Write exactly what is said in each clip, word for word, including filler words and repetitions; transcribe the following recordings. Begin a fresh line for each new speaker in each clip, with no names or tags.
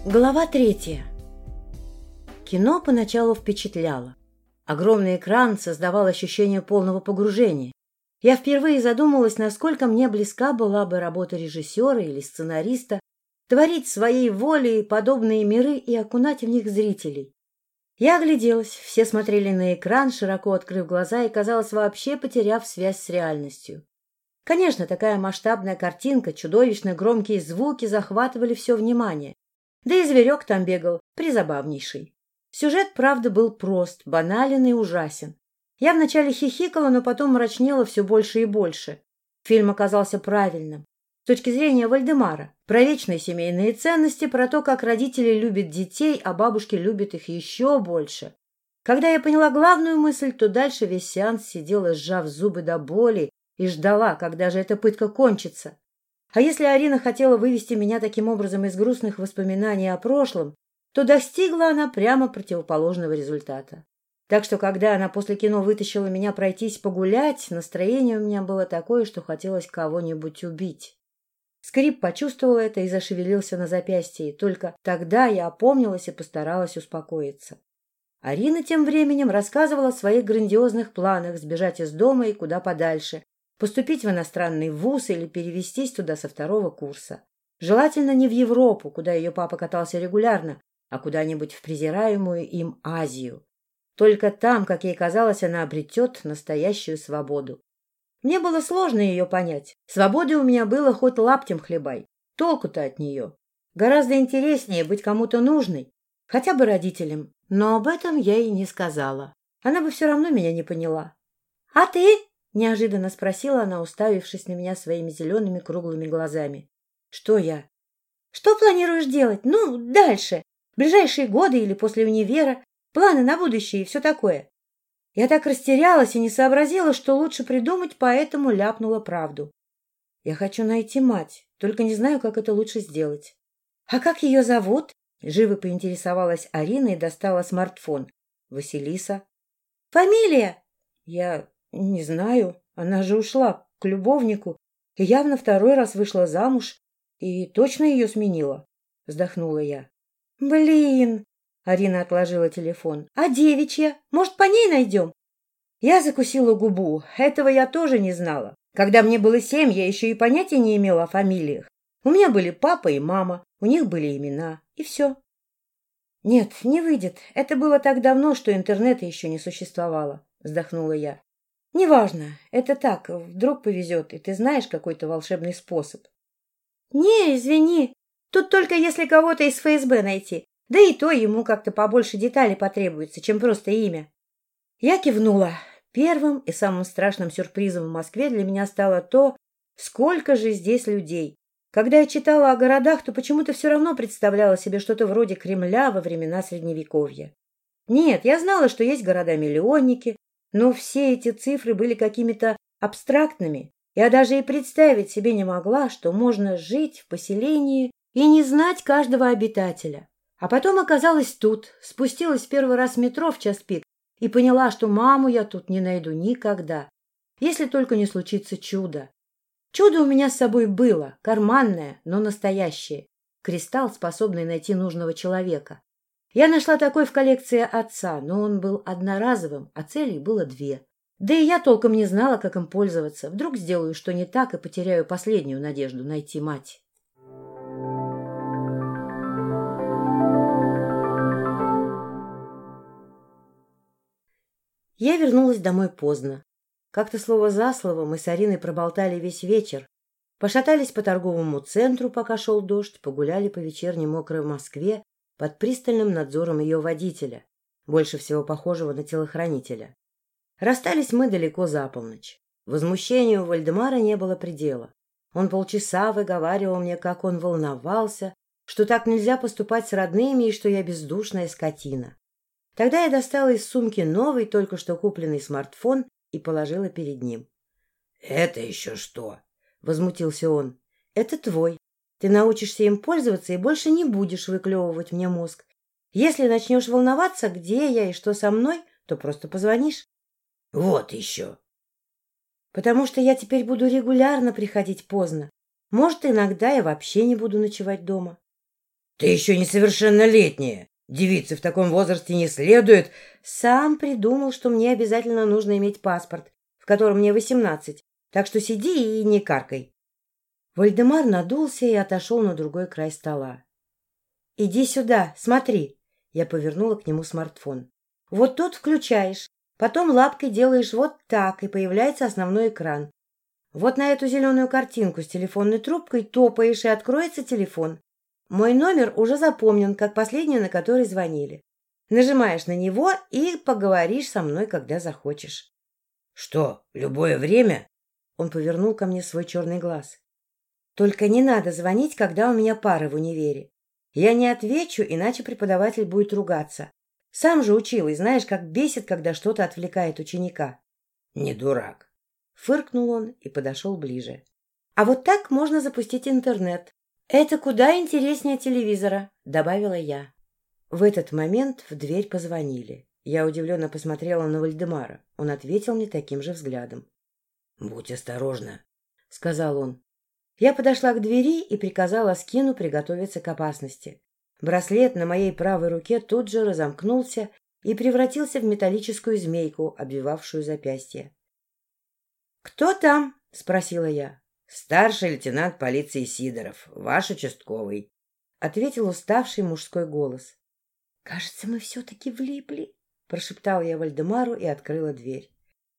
Глава третья. Кино поначалу впечатляло. Огромный экран создавал ощущение полного погружения. Я впервые задумалась, насколько мне близка была бы работа режиссера или сценариста, творить своей волей подобные миры и окунать в них зрителей. Я огляделась, все смотрели на экран, широко открыв глаза и, казалось, вообще потеряв связь с реальностью. Конечно, такая масштабная картинка, чудовищно громкие звуки захватывали все внимание. Да и зверек там бегал, призабавнейший. Сюжет, правда, был прост, банален и ужасен. Я вначале хихикала, но потом мрачнела все больше и больше. Фильм оказался правильным. С точки зрения Вальдемара, про вечные семейные ценности, про то, как родители любят детей, а бабушки любят их еще больше. Когда я поняла главную мысль, то дальше весь сеанс сидела, сжав зубы до боли, и ждала, когда же эта пытка кончится. А если Арина хотела вывести меня таким образом из грустных воспоминаний о прошлом, то достигла она прямо противоположного результата. Так что, когда она после кино вытащила меня пройтись погулять, настроение у меня было такое, что хотелось кого-нибудь убить. Скрип почувствовал это и зашевелился на запястье, и только тогда я опомнилась и постаралась успокоиться. Арина тем временем рассказывала о своих грандиозных планах сбежать из дома и куда подальше, поступить в иностранный вуз или перевестись туда со второго курса. Желательно не в Европу, куда ее папа катался регулярно, а куда-нибудь в презираемую им Азию. Только там, как ей казалось, она обретет настоящую свободу. Мне было сложно ее понять. Свободы у меня было хоть лаптем хлебай. Толку-то от нее. Гораздо интереснее быть кому-то нужной, хотя бы родителям. Но об этом я ей не сказала. Она бы все равно меня не поняла. — А ты? — неожиданно спросила она, уставившись на меня своими зелеными круглыми глазами. — Что я? — Что планируешь делать? Ну, дальше. Ближайшие годы или после универа. Планы на будущее и все такое. Я так растерялась и не сообразила, что лучше придумать, поэтому ляпнула правду. Я хочу найти мать, только не знаю, как это лучше сделать. — А как ее зовут? — живо поинтересовалась Арина и достала смартфон. — Василиса. — Фамилия? — Я... Не знаю, она же ушла к любовнику и явно второй раз вышла замуж и точно ее сменила, вздохнула я. Блин, Арина отложила телефон. А девичья? Может, по ней найдем? Я закусила губу. Этого я тоже не знала. Когда мне было семь, я еще и понятия не имела о фамилиях. У меня были папа и мама, у них были имена, и все. Нет, не выйдет. Это было так давно, что интернета еще не существовало, вздохнула я. Неважно, это так, вдруг повезет, и ты знаешь какой-то волшебный способ. Не, извини, тут только если кого-то из эф эс бэ найти, да и то ему как-то побольше деталей потребуется, чем просто имя. Я кивнула. Первым и самым страшным сюрпризом в Москве для меня стало то, сколько же здесь людей. Когда я читала о городах, то почему-то все равно представляла себе что-то вроде Кремля во времена Средневековья. Нет, я знала, что есть города-миллионники, но все эти цифры были какими-то абстрактными. Я даже и представить себе не могла, что можно жить в поселении и не знать каждого обитателя. А потом оказалась тут, спустилась в первый раз в метро в час пик и поняла, что маму я тут не найду никогда, если только не случится чудо. Чудо у меня с собой было, карманное, но настоящее. Кристалл, способный найти нужного человека. Я нашла такой в коллекции отца, но он был одноразовым, а целей было две. Да и я толком не знала, как им пользоваться. Вдруг сделаю что не так и потеряю последнюю надежду найти мать. Я вернулась домой поздно. Как-то слово за слово мы с Ариной проболтали весь вечер. Пошатались по торговому центру, пока шел дождь, погуляли по вечерней мокрой Москве, под пристальным надзором ее водителя, больше всего похожего на телохранителя. Расстались мы далеко за полночь. Возмущению Вальдемара не было предела. Он полчаса выговаривал мне, как он волновался, что так нельзя поступать с родными и что я бездушная скотина. Тогда я достала из сумки новый, только что купленный смартфон и положила перед ним. — Это еще что? — возмутился он. — Это твой. Ты научишься им пользоваться и больше не будешь выклевывать мне мозг. Если начнешь волноваться, где я и что со мной, то просто позвонишь. — Вот еще. — Потому что я теперь буду регулярно приходить поздно. Может, иногда я вообще не буду ночевать дома. Ты еще несовершеннолетняя. Девице в таком возрасте не следует. Сам придумал, что мне обязательно нужно иметь паспорт, в котором мне восемнадцать. Так что сиди и не каркай. Вальдемар надулся и отошел на другой край стола. — Иди сюда, смотри. Я повернула к нему смартфон. Вот тут включаешь. Потом лапкой делаешь вот так, и появляется основной экран. Вот на эту зеленую картинку с телефонной трубкой топаешь, и откроется телефон. Мой номер уже запомнен, как последний, на который звонили. Нажимаешь на него и поговоришь со мной, когда захочешь. — Что, любое время? Он повернул ко мне свой черный глаз. — Только не надо звонить, когда у меня пары в универе. Я не отвечу, иначе преподаватель будет ругаться. Сам же учил, и знаешь, как бесит, когда что-то отвлекает ученика. — Не дурак. Фыркнул он и подошел ближе. — А вот так можно запустить интернет. Это куда интереснее телевизора, — добавила я. В этот момент в дверь позвонили. Я удивленно посмотрела на Вальдемара. Он ответил мне таким же взглядом. — Будь осторожна, — сказал он. Я подошла к двери и приказала Скину приготовиться к опасности. Браслет на моей правой руке тут же разомкнулся и превратился в металлическую змейку, обвивавшую запястье. — Кто там? — спросила я. — Старший лейтенант полиции Сидоров, ваш участковый, — ответил уставший мужской голос. — Кажется, мы все-таки влипли, — прошептала я Вальдемару и открыла дверь.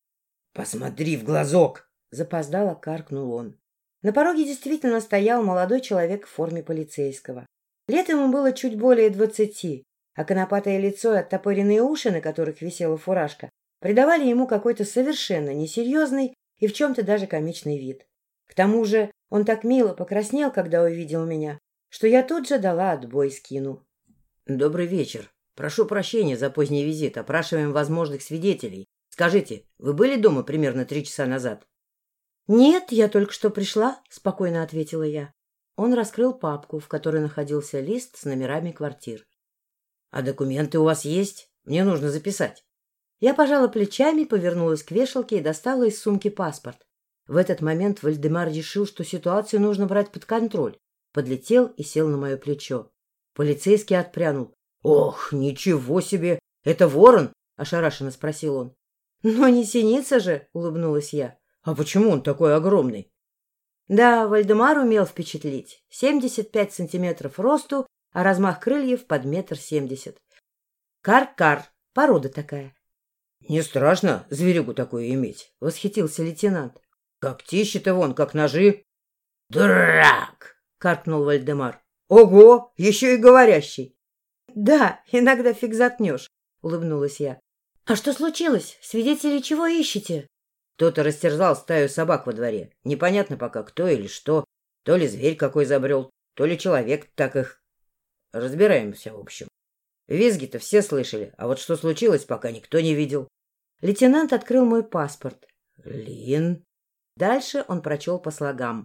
— Посмотри в глазок! — запоздало каркнул он. На пороге действительно стоял молодой человек в форме полицейского. Лет ему было чуть более двадцати, а конопатое лицо и оттопыренные уши, на которых висела фуражка, придавали ему какой-то совершенно несерьезный и в чем-то даже комичный вид. К тому же он так мило покраснел, когда увидел меня, что я тут же дала отбой Скину. — Добрый вечер. Прошу прощения за поздний визит. Опрашиваем возможных свидетелей. Скажите, вы были дома примерно три часа назад? — Нет, я только что пришла, — спокойно ответила я. Он раскрыл папку, в которой находился лист с номерами квартир. — А документы у вас есть? Мне нужно записать. Я пожала плечами, повернулась к вешалке и достала из сумки паспорт. В этот момент Вальдемар решил, что ситуацию нужно брать под контроль. Подлетел и сел на мое плечо. Полицейский отпрянул. — Ох, ничего себе! Это ворон? — ошарашенно спросил он. — Но не синица же! — улыбнулась я. — А почему он такой огромный? Да, Вальдемар умел впечатлить. Семьдесят пять сантиметров росту, а размах крыльев под метр семьдесят. Кар-кар, порода такая. — Не страшно зверюгу такую иметь? — восхитился лейтенант. — Когтища-то вон, как ножи. — Дурак! — каркнул Вальдемар. — Ого, еще и говорящий. — Да, иногда фиг заткнешь, — улыбнулась я. — А что случилось? Свидетелей чего ищете? Кто-то растерзал стаю собак во дворе. Непонятно пока, кто или что. То ли зверь какой забрел, то ли человек так их... Разбираемся, в общем. Визги-то все слышали, а вот что случилось, пока никто не видел. Лейтенант открыл мой паспорт. Лин. Дальше он прочел по слогам.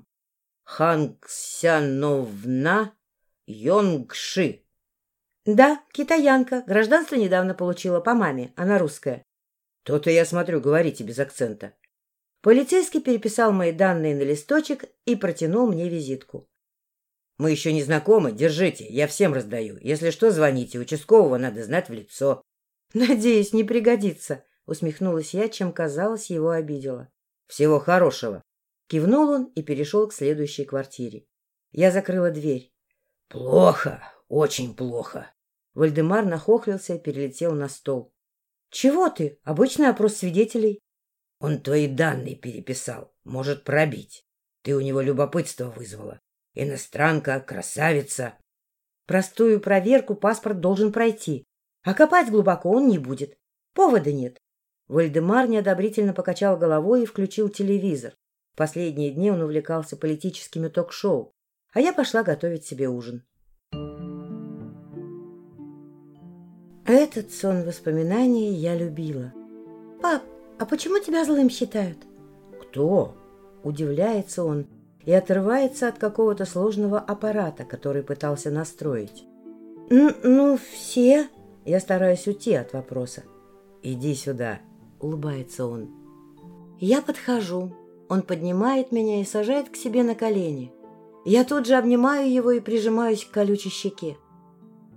Хангсяновна Йонгши. Да, китаянка. Гражданство недавно получила по маме. Она русская. То-то, я смотрю, говорите без акцента. Полицейский переписал мои данные на листочек и протянул мне визитку. — Мы еще не знакомы, держите, я всем раздаю. Если что, звоните, участкового надо знать в лицо. — Надеюсь, не пригодится, — усмехнулась я, чем, казалось, его обидела. — Всего хорошего. Кивнул он и перешел к следующей квартире. Я закрыла дверь. — Плохо, очень плохо. Вальдемар нахохлился и перелетел на стол. — Чего ты? Обычный опрос свидетелей. — Он твои данные переписал. Может пробить. Ты у него любопытство вызвала. Иностранка, красавица. Простую проверку паспорт должен пройти. А копать глубоко он не будет. Повода нет. Вальдемар неодобрительно покачал головой и включил телевизор. В последние дни он увлекался политическими ток-шоу. А я пошла готовить себе ужин. Этот сон воспоминаний я любила. — Пап, а почему тебя злым считают? — Кто? — удивляется он и отрывается от какого-то сложного аппарата, который пытался настроить. — Ну, все. Я стараюсь уйти от вопроса. — Иди сюда, — улыбается он. Я подхожу. Он поднимает меня и сажает к себе на колени. Я тут же обнимаю его и прижимаюсь к колючей щеке.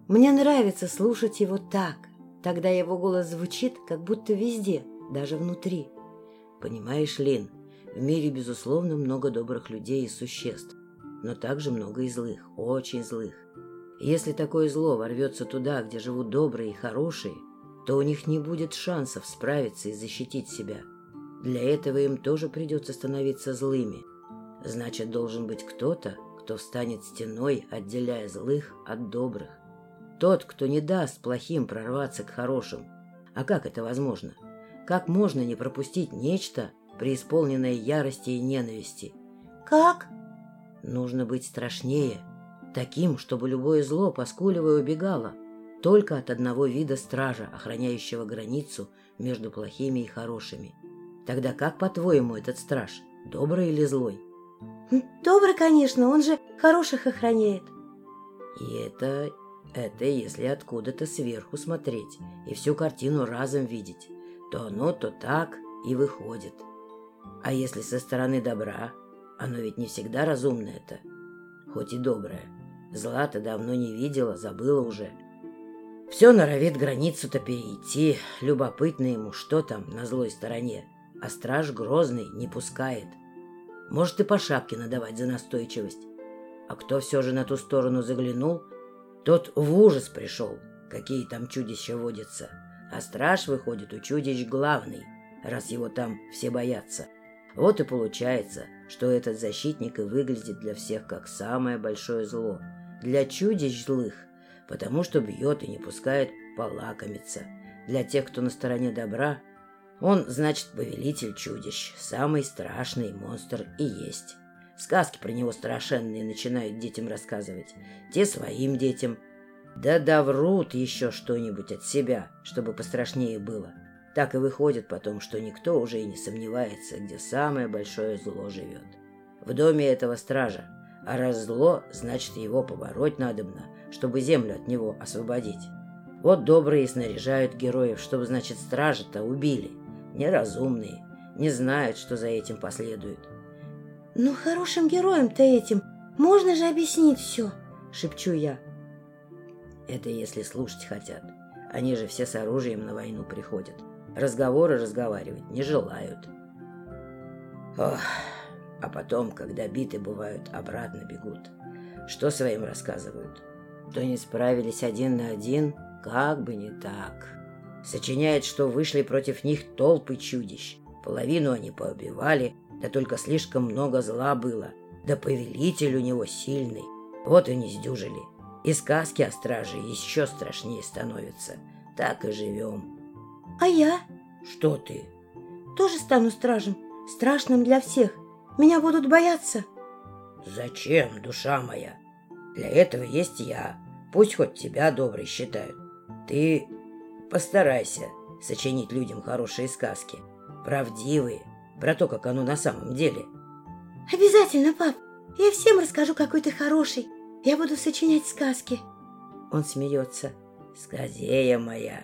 Мне нравится слушать его так. Тогда его голос звучит, как будто везде, даже внутри.
Понимаешь, Лин, в мире, безусловно, много добрых людей и существ, но также много и злых, очень злых. И если такое зло ворвется туда, где живут добрые и хорошие, то у них не будет шансов справиться и защитить себя. Для этого им тоже придется становиться злыми. Значит, должен быть кто-то, кто встанет стеной, отделяя злых от добрых. Тот, кто не даст плохим прорваться к хорошим. А как это возможно? Как можно не пропустить нечто, преисполненное ярости и ненависти?
Как?
Нужно быть страшнее, таким, чтобы любое зло, поскуливая, убегало, только от одного вида стража, охраняющего границу между плохими и хорошими. Тогда как, по-твоему, этот страж, добрый или злой?
Добрый, конечно, он же хороших охраняет.
И это, это если откуда-то сверху смотреть и всю картину разом видеть, то оно то так и выходит. А если со стороны добра, оно ведь не всегда разумное-то, хоть и доброе. Зла-то давно не видела, забыла уже. Все норовит границу-то перейти, любопытно ему, что там на злой стороне, а страж грозный не пускает. Может и по шапке надавать за настойчивость. А кто все же на ту сторону заглянул, тот в ужас пришел, какие там чудища водятся. А страж, выходит, у чудищ главный, раз его там все боятся. Вот и получается, что этот защитник и выглядит для всех как самое большое зло. Для чудищ злых, потому что бьет и не пускает полакомиться. Для тех, кто на стороне добра, он, значит, повелитель чудищ, самый страшный монстр и есть. Сказки про него страшенные начинают детям рассказывать, те своим детям. Да доврут еще что-нибудь от себя, чтобы пострашнее было. Так и выходит потом, что никто уже и не сомневается, где самое большое зло живет. В доме этого стража. А раз зло, значит, его побороть надобно, чтобы землю от него освободить. Вот добрые снаряжают героев, чтобы, значит, стража-то убили. Неразумные, не знают, что за этим последует.
Ну, хорошим героям-то этим можно же объяснить все, шепчу я.
Это если слушать хотят. Они же все с оружием на войну приходят. Разговоры разговаривать не желают. Ох, а потом, когда биты бывают, обратно бегут. Что своим рассказывают? То не справились один на один, как бы не так. Сочиняет, что вышли против них толпы чудищ. Половину они поубивали, да только слишком много зла было. Да повелитель у него сильный. Вот и не сдюжили. И сказки о страже еще страшнее становятся. Так и живем.
А я?
Что ты?
Тоже стану стражем. Страшным для всех. Меня будут бояться.
Зачем, душа моя? Для этого есть я. Пусть хоть тебя добрый считают. Ты постарайся сочинить людям хорошие сказки. Правдивые. Про то, как оно на самом деле.
Обязательно, пап. Я всем расскажу, какой ты хороший. Я буду сочинять сказки.
Он смеется. Сказея моя.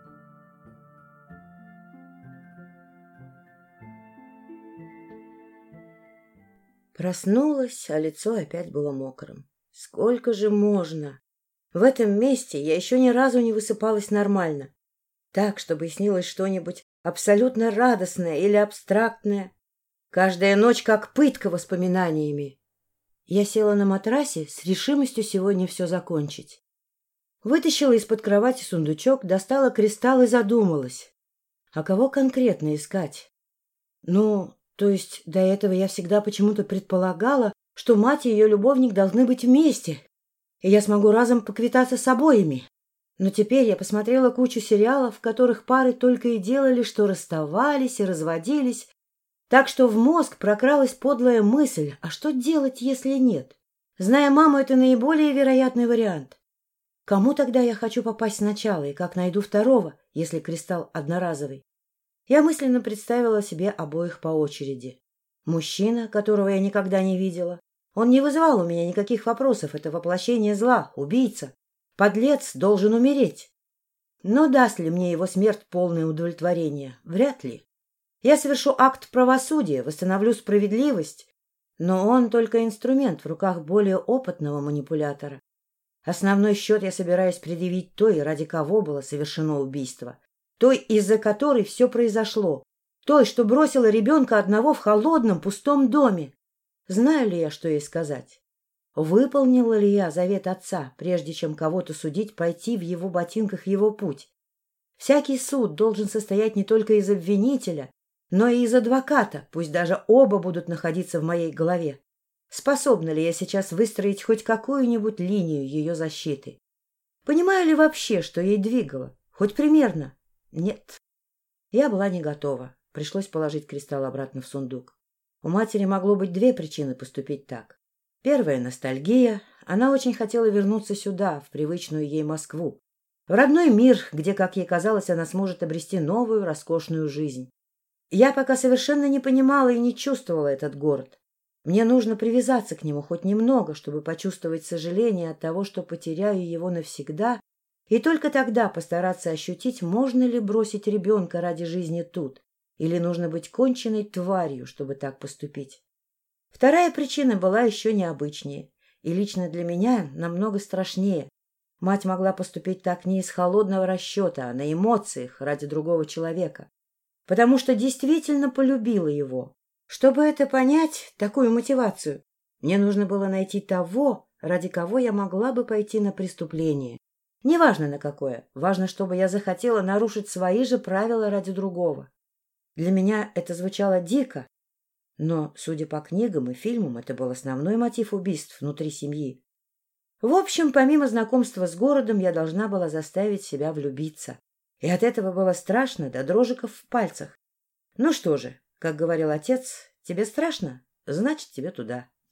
Проснулась, а лицо опять было мокрым. Сколько же можно? В этом месте я еще ни разу не высыпалась нормально. Так, чтобы снилось что-нибудь абсолютно радостное или абстрактное. Каждая ночь как пытка воспоминаниями. Я села на матрасе с решимостью сегодня все закончить. Вытащила из-под кровати сундучок, достала кристалл и задумалась. А кого конкретно искать? Ну, то есть до этого я всегда почему-то предполагала, что мать и ее любовник должны быть вместе, и я смогу разом поквитаться с обоими. Но теперь я посмотрела кучу сериалов, в которых пары только и делали, что расставались и разводились, так что в мозг прокралась подлая мысль, а что делать, если нет? Зная маму, это наиболее вероятный вариант. Кому тогда я хочу попасть сначала и как найду второго, если кристалл одноразовый? Я мысленно представила себе обоих по очереди. Мужчина, которого я никогда не видела. Он не вызывал у меня никаких вопросов. Это воплощение зла, убийца. Подлец должен умереть. Но даст ли мне его смерть полное удовлетворение? Вряд ли. Я совершу акт правосудия, восстановлю справедливость, но он только инструмент в руках более опытного манипулятора. Основной счет я собираюсь предъявить той, ради кого было совершено убийство. Той, из-за которой все произошло. Той, что бросила ребенка одного в холодном, пустом доме. Знаю ли я, что ей сказать? Выполнила ли я завет отца, прежде чем кого-то судить, пойти в его ботинках его путь? Всякий суд должен состоять не только из обвинителя, но и из адвоката, пусть даже оба будут находиться в моей голове. Способна ли я сейчас выстроить хоть какую-нибудь линию ее защиты? Понимаю ли вообще, что ей двигало? Хоть примерно? Нет. Я была не готова. Пришлось положить кристалл обратно в сундук. У матери могло быть две причины поступить так. Первая — ностальгия. Она очень хотела вернуться сюда, в привычную ей Москву. В родной мир, где, как ей казалось, она сможет обрести новую, роскошную жизнь. Я пока совершенно не понимала и не чувствовала этот город. Мне нужно привязаться к нему хоть немного, чтобы почувствовать сожаление от того, что потеряю его навсегда, и только тогда постараться ощутить, можно ли бросить ребенка ради жизни тут, или нужно быть конченной тварью, чтобы так поступить. Вторая причина была еще необычнее, и лично для меня намного страшнее. Мать могла поступить так не из холодного расчета, а на эмоциях ради другого человека, потому что действительно полюбила его. Чтобы это понять, такую мотивацию, мне нужно было найти того, ради кого я могла бы пойти на преступление. Неважно на какое, важно, чтобы я захотела нарушить свои же правила ради другого. Для меня это звучало дико, но, судя по книгам и фильмам, это был основной мотив убийств внутри семьи. В общем, помимо знакомства с городом, я должна была заставить себя влюбиться. И от этого было страшно до дрожиков в пальцах. Ну что же, как говорил отец, тебе страшно? Значит, тебе туда.